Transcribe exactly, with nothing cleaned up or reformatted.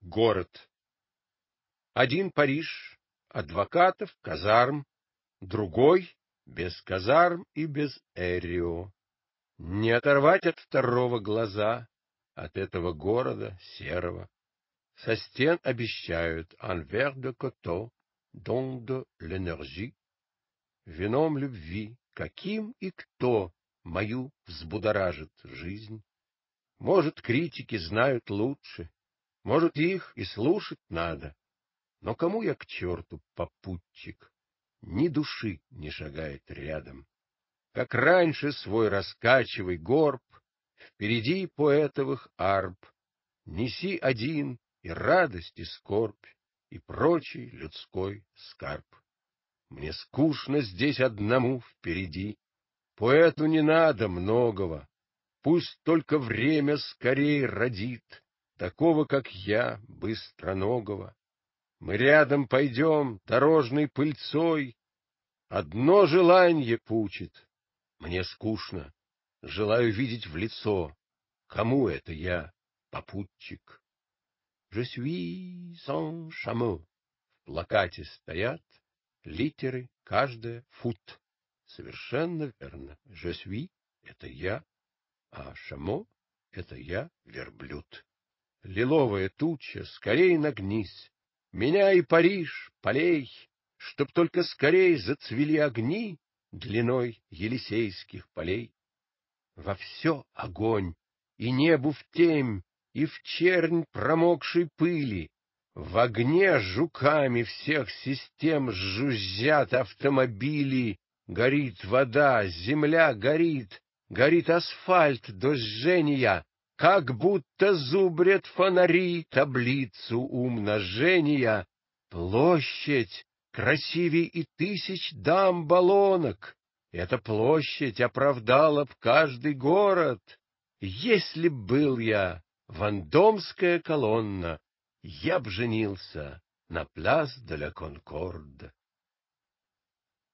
Город. Один Париж, адвокатов, казарм, другой — без казарм и без Эрио. Не оторвать от второго глаза, от этого города серого. Со стен обещают un verre de coteau, don de l'énergie. Вином любви, каким и кто мою взбудоражит жизнь. Может, критики знают лучше, может, их и слушать надо. Но кому я к черту попутчик? Ни души не шагает рядом. Как раньше свой раскачивай горб, впереди поэтовых арб. Неси один и радость, и скорбь, и прочий людской скарб. Мне скучно здесь одному впереди. Поэту не надо многого. Пусть только время скорей родит такого, как я, быстроногого. Мы рядом пойдем дорожной пыльцой. Одно желанье пучит. Мне скучно. Желаю видеть в лицо. Кому это я, попутчик? Je suis sans chameau. В плакате стоят литеры, каждая фут. Совершенно верно. Je suis — это я, а chameau — это я, верблюд. Лиловая туча, скорей нагнись. Меня и Париж, полей, чтоб только скорей зацвели огни длиной Елисейских полей. Во все огонь, и небу в темь, и в чернь промокшей пыли. В огне жуками всех систем жужжат автомобили. Горит вода, земля горит, горит асфальт до жжения. Как будто зубрят фонари таблицу умножения. Площадь красивей и тысяч дам-баллонок. Эта площадь оправдала б каждый город. Если б был я Вандомская колонна, я б женился на пляс де ла Конкорд.